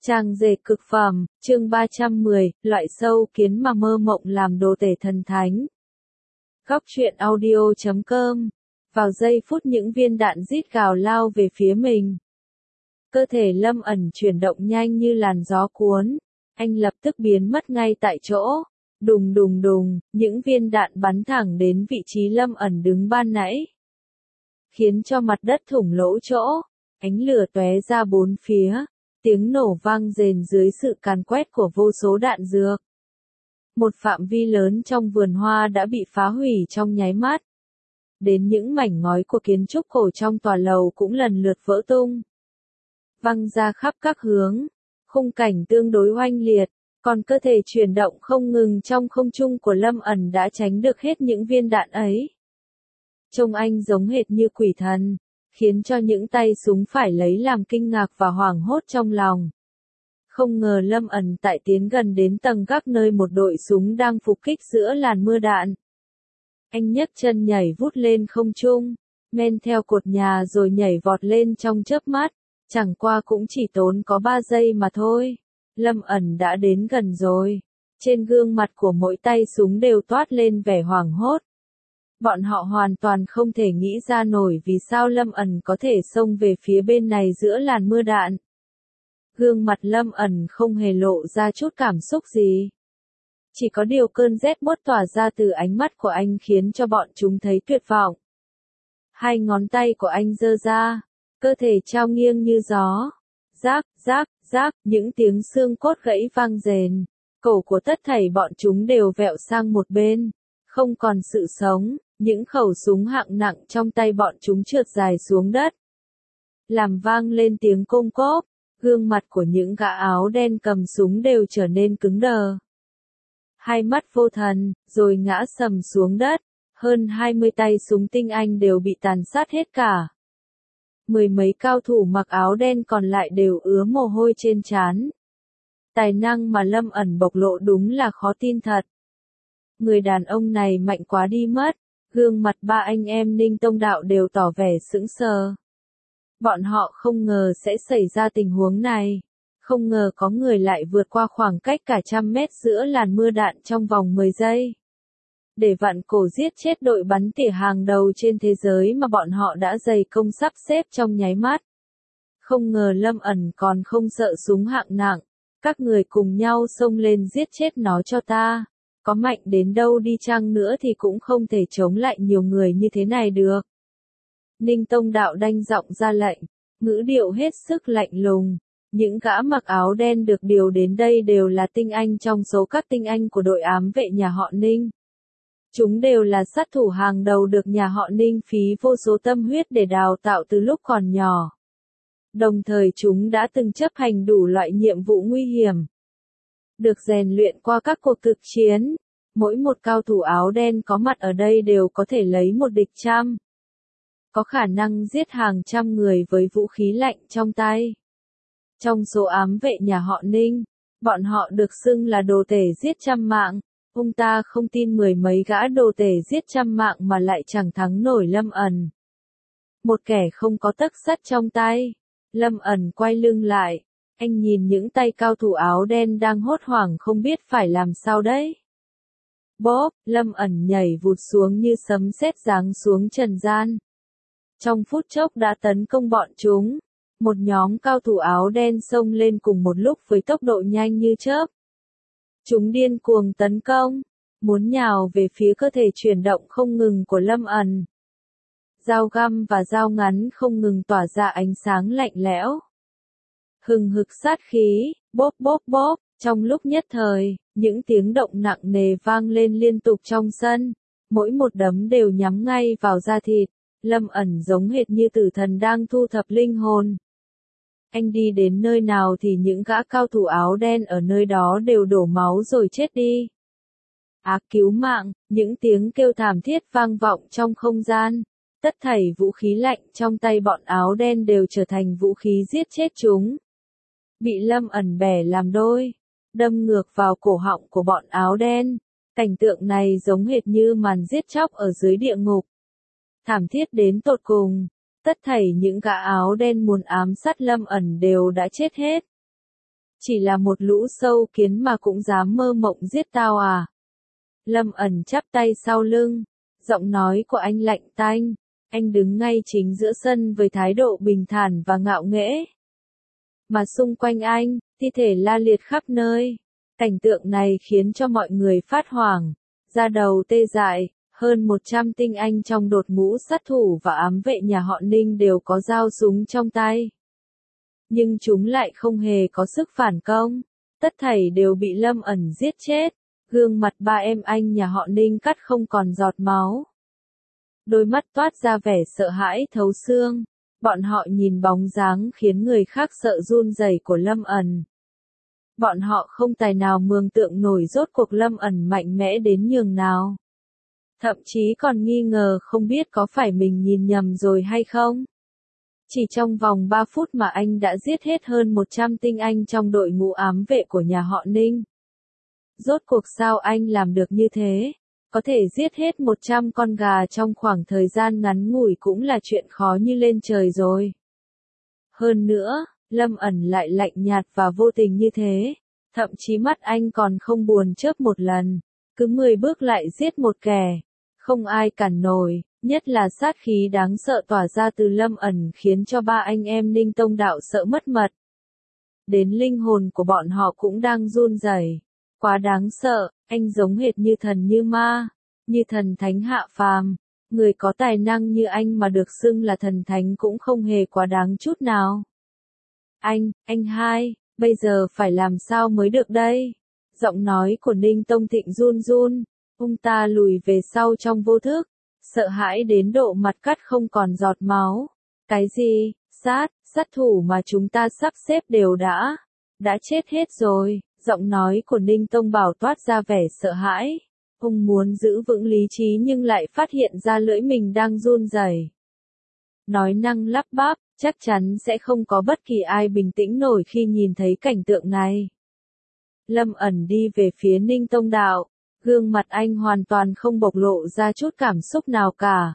Trang dệt cực phẩm, chương 310, loại sâu kiến mà mơ mộng làm đồ tể thần thánh. Góc truyện audio.com. Vào giây phút những viên đạn rít gào lao về phía mình. Cơ thể Lâm ẩn chuyển động nhanh như làn gió cuốn. Anh lập tức biến mất ngay tại chỗ. Đùng đùng đùng, những viên đạn bắn thẳng đến vị trí Lâm ẩn đứng ban nãy. Khiến cho mặt đất thủng lỗ chỗ. Ánh lửa tóe ra bốn phía. Tiếng nổ vang rền dưới sự càn quét của vô số đạn dược. Một phạm vi lớn trong vườn hoa đã bị phá hủy trong nháy mắt. Đến những mảnh ngói của kiến trúc cổ trong tòa lầu cũng lần lượt vỡ tung. Văng ra khắp các hướng. Khung cảnh tương đối oanh liệt, còn cơ thể chuyển động không ngừng trong không trung của Lâm ẩn đã tránh được hết những viên đạn ấy. Trông anh giống hệt như quỷ thần. Khiến cho những tay súng phải lấy làm kinh ngạc và hoảng hốt trong lòng. Không ngờ Lâm ẩn tại tiến gần đến tầng gác nơi một đội súng đang phục kích giữa làn mưa đạn. Anh nhấc chân nhảy vút lên không trung, men theo cột nhà rồi nhảy vọt lên trong chớp mắt, chẳng qua cũng chỉ tốn có 3 giây mà thôi. Lâm ẩn đã đến gần rồi. Trên gương mặt của mỗi tay súng đều toát lên vẻ hoảng hốt. Bọn họ hoàn toàn không thể nghĩ ra nổi vì sao Lâm ẩn có thể xông về phía bên này giữa làn mưa đạn. Gương mặt Lâm ẩn không hề lộ ra chút cảm xúc gì. Chỉ có điều cơn rét buốt tỏa ra từ ánh mắt của anh khiến cho bọn chúng thấy tuyệt vọng. Hai ngón tay của anh giơ ra, cơ thể trao nghiêng như gió. Rác, rác, rác, những tiếng xương cốt gãy vang rền. Cổ của tất thảy bọn chúng đều vẹo sang một bên. Không còn sự sống. Những khẩu súng hạng nặng trong tay bọn chúng trượt dài xuống đất. Làm vang lên tiếng côm cốp, gương mặt của những gã áo đen cầm súng đều trở nên cứng đờ. Hai mắt vô thần, rồi ngã sầm xuống đất, hơn 20 tay súng tinh anh đều bị tàn sát hết cả. Mười mấy cao thủ mặc áo đen còn lại đều ứa mồ hôi trên trán. Tài năng mà Lâm ẩn bộc lộ đúng là khó tin thật. Người đàn ông này mạnh quá đi mất. Gương mặt ba anh em Ninh Tông Đạo đều tỏ vẻ sững sờ. Bọn họ không ngờ sẽ xảy ra tình huống này. Không ngờ có người lại vượt qua khoảng cách cả 100 mét giữa làn mưa đạn trong vòng 10 giây. Để vặn cổ giết chết đội bắn tỉa hàng đầu trên thế giới mà bọn họ đã dày công sắp xếp trong nháy mắt. Không ngờ Lâm ẩn còn không sợ súng hạng nặng. Các người cùng nhau xông lên giết chết nó cho ta. Có mạnh đến đâu đi chăng nữa thì cũng không thể chống lại nhiều người như thế này được. Ninh Tông Đạo đanh giọng ra lệnh, ngữ điệu hết sức lạnh lùng. Những gã mặc áo đen được điều đến đây đều là tinh anh trong số các tinh anh của đội ám vệ nhà họ Ninh. Chúng đều là sát thủ hàng đầu được nhà họ Ninh phí vô số tâm huyết để đào tạo từ lúc còn nhỏ. Đồng thời chúng đã từng chấp hành đủ loại nhiệm vụ nguy hiểm. Được rèn luyện qua các cuộc thực chiến, mỗi một cao thủ áo đen có mặt ở đây đều có thể lấy một địch trăm. Có khả năng giết hàng trăm người với vũ khí lạnh trong tay. Trong số ám vệ nhà họ Ninh, bọn họ được xưng là đồ tể giết trăm mạng. Ông ta không tin mười mấy gã đồ tể giết trăm mạng mà lại chẳng thắng nổi Lâm ẩn. Một kẻ không có tấc sắt trong tay. Lâm ẩn quay lưng lại. Anh nhìn những tay cao thủ áo đen đang hốt hoảng không biết phải làm sao đấy. Bốp, Lâm ẩn nhảy vụt xuống như sấm sét giáng xuống trần gian. Trong phút chốc đã tấn công bọn chúng. Một nhóm cao thủ áo đen xông lên cùng một lúc với tốc độ nhanh như chớp. Chúng điên cuồng tấn công, muốn nhào về phía cơ thể chuyển động không ngừng của Lâm ẩn. Dao găm và dao ngắn không ngừng tỏa ra ánh sáng lạnh lẽo. Hừng hực sát khí, bốp bốp bốp, trong lúc nhất thời, những tiếng động nặng nề vang lên liên tục trong sân, mỗi một đấm đều nhắm ngay vào da thịt, Lâm ẩn giống hệt như tử thần đang thu thập linh hồn. Anh đi đến nơi nào thì những gã cao thủ áo đen ở nơi đó đều đổ máu rồi chết đi. Cứu mạng, những tiếng kêu thảm thiết vang vọng trong không gian. Tất thảy vũ khí lạnh trong tay bọn áo đen đều trở thành vũ khí giết chết chúng. Bị Lâm ẩn bẻ làm đôi, đâm ngược vào cổ họng của bọn áo đen. Cảnh tượng này giống hệt như màn giết chóc ở dưới địa ngục. Thảm thiết đến tột cùng, tất thảy những gã áo đen muốn ám sát Lâm ẩn đều đã chết hết. Chỉ là một lũ sâu kiến mà cũng dám mơ mộng giết tao à? Lâm ẩn chắp tay sau lưng, giọng nói của anh lạnh tanh, anh đứng ngay chính giữa sân với thái độ bình thản và ngạo nghễ. Mà xung quanh anh, thi thể la liệt khắp nơi. Cảnh tượng này khiến cho mọi người phát hoảng, da đầu tê dại, hơn 100 tinh anh trong đột ngũ sát thủ và ám vệ nhà họ Ninh đều có dao súng trong tay. Nhưng chúng lại không hề có sức phản công, tất thảy đều bị Lâm ẩn giết chết, gương mặt ba em anh nhà họ Ninh cắt không còn giọt máu. Đôi mắt toát ra vẻ sợ hãi thấu xương, bọn họ nhìn bóng dáng khiến người khác sợ run rẩy của Lâm ẩn. Bọn họ không tài nào mường tượng nổi rốt cuộc Lâm ẩn mạnh mẽ đến nhường nào. Thậm chí còn nghi ngờ không biết có phải mình nhìn nhầm rồi hay không. Chỉ trong vòng 3 phút mà anh đã giết hết hơn 100 tinh anh trong đội ngũ ám vệ của nhà họ Ninh. Rốt cuộc sao anh làm được như thế? Có thể giết hết 100 con gà trong khoảng thời gian ngắn ngủi cũng là chuyện khó như lên trời rồi. Hơn nữa, Lâm ẩn lại lạnh nhạt và vô tình như thế. Thậm chí mắt anh còn không buồn chớp một lần. Cứ 10 bước lại giết một kẻ. Không ai cản nổi, nhất là sát khí đáng sợ tỏa ra từ Lâm ẩn khiến cho ba anh em Ninh Tông Đạo sợ mất mật. Đến linh hồn của bọn họ cũng đang run rẩy. Quá đáng sợ, anh giống hệt như thần như ma, như thần thánh hạ phàm. Người có tài năng như anh mà được xưng là thần thánh cũng không hề quá đáng chút nào. Anh hai, bây giờ phải làm sao mới được đây? Giọng nói của Ninh Tông Thịnh run run, ông ta lùi về sau trong vô thức, sợ hãi đến độ mặt cắt không còn giọt máu. Cái gì? Sát thủ mà chúng ta sắp xếp đều đã chết hết rồi. Giọng nói của Ninh Tông Bảo toát ra vẻ sợ hãi. Ông muốn giữ vững lý trí nhưng lại phát hiện ra lưỡi mình đang run rẩy. Nói năng lắp bắp, chắc chắn sẽ không có bất kỳ ai bình tĩnh nổi khi nhìn thấy cảnh tượng này. Lâm ẩn đi về phía Ninh Tông Đạo, gương mặt anh hoàn toàn không bộc lộ ra chút cảm xúc nào cả.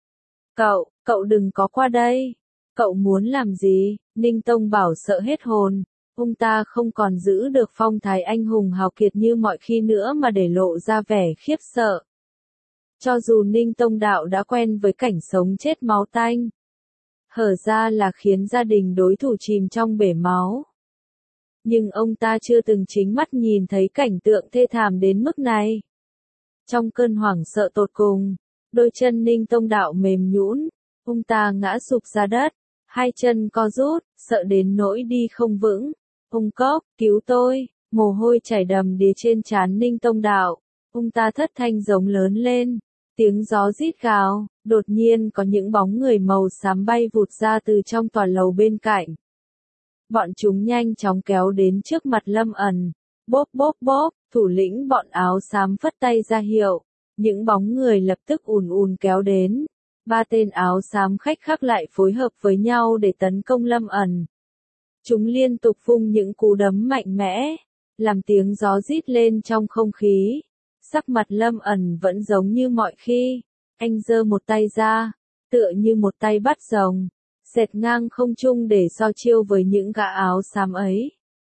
Cậu đừng có qua đây. Cậu muốn làm gì? Ninh Tông Bảo sợ hết hồn. Ông ta không còn giữ được phong thái anh hùng hào kiệt như mọi khi nữa mà để lộ ra vẻ khiếp sợ. Cho dù Ninh Tông Đạo đã quen với cảnh sống chết máu tanh, hở ra là khiến gia đình đối thủ chìm trong bể máu. Nhưng ông ta chưa từng chính mắt nhìn thấy cảnh tượng thê thảm đến mức này. Trong cơn hoảng sợ tột cùng, đôi chân Ninh Tông Đạo mềm nhũn, ông ta ngã sụp ra đất, hai chân co rút, sợ đến nỗi đi không vững. Ông Cốc, cứu tôi, mồ hôi chảy đầm đìa trên trán Ninh Tông Đạo. Ông ta thất thanh giống lớn lên, tiếng gió rít gào, đột nhiên có những bóng người màu xám bay vụt ra từ trong tòa lầu bên cạnh. Bọn chúng nhanh chóng kéo đến trước mặt Lâm ẩn. Bốp bốp bốp, thủ lĩnh bọn áo xám phất tay ra hiệu. Những bóng người lập tức ùn ùn kéo đến. Ba tên áo xám khách khác lại phối hợp với nhau để tấn công Lâm ẩn. Chúng liên tục vung những cú đấm mạnh mẽ, làm tiếng gió rít lên trong không khí. Sắc mặt Lâm ẩn vẫn giống như mọi khi. Anh giơ một tay ra, tựa như một tay bắt rồng, xẹt ngang không trung để so chiêu với những gã áo xám ấy.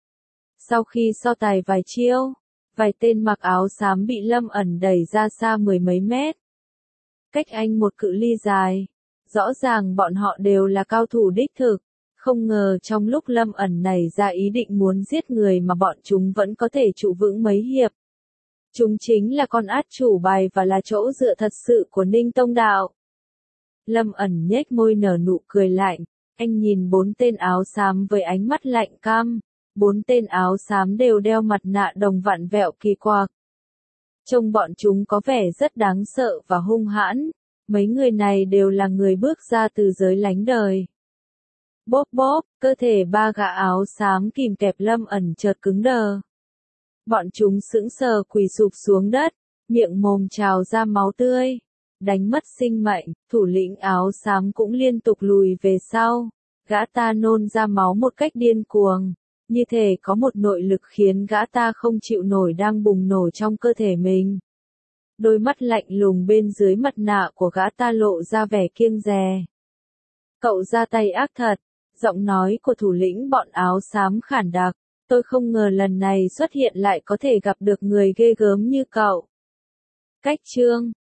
Sau khi so tài vài chiêu, vài tên mặc áo xám bị Lâm ẩn đẩy ra xa mười mấy mét. Cách anh một cự ly dài, rõ ràng bọn họ đều là cao thủ đích thực. Không ngờ trong lúc Lâm ẩn nảy ra ý định muốn giết người mà bọn chúng vẫn có thể trụ vững mấy hiệp. Chúng chính là con át chủ bài và là chỗ dựa thật sự của Ninh Tông Đạo. Lâm ẩn nhếch môi nở nụ cười lạnh, anh nhìn 4 tên áo xám với ánh mắt lạnh căm. 4 tên áo xám đều đeo mặt nạ đồng vặn vẹo kỳ quặc. Trông bọn chúng có vẻ rất đáng sợ và hung hãn. Mấy người này đều là người bước ra từ giới lánh đời. Bốp bốp, cơ thể ba gã áo xám kìm kẹp Lâm ẩn chợt cứng đờ. Bọn chúng sững sờ quỳ sụp xuống đất, miệng mồm trào ra máu tươi. Đánh mất sinh mệnh, thủ lĩnh áo xám cũng liên tục lùi về sau. Gã ta nôn ra máu một cách điên cuồng. Như thể có một nội lực khiến gã ta không chịu nổi đang bùng nổ trong cơ thể mình. Đôi mắt lạnh lùng bên dưới mặt nạ của gã ta lộ ra vẻ kiêng dè. Cậu ra tay ác thật. Giọng nói của thủ lĩnh bọn áo xám khản đặc, tôi không ngờ lần này xuất hiện lại có thể gặp được người ghê gớm như cậu. Cách chương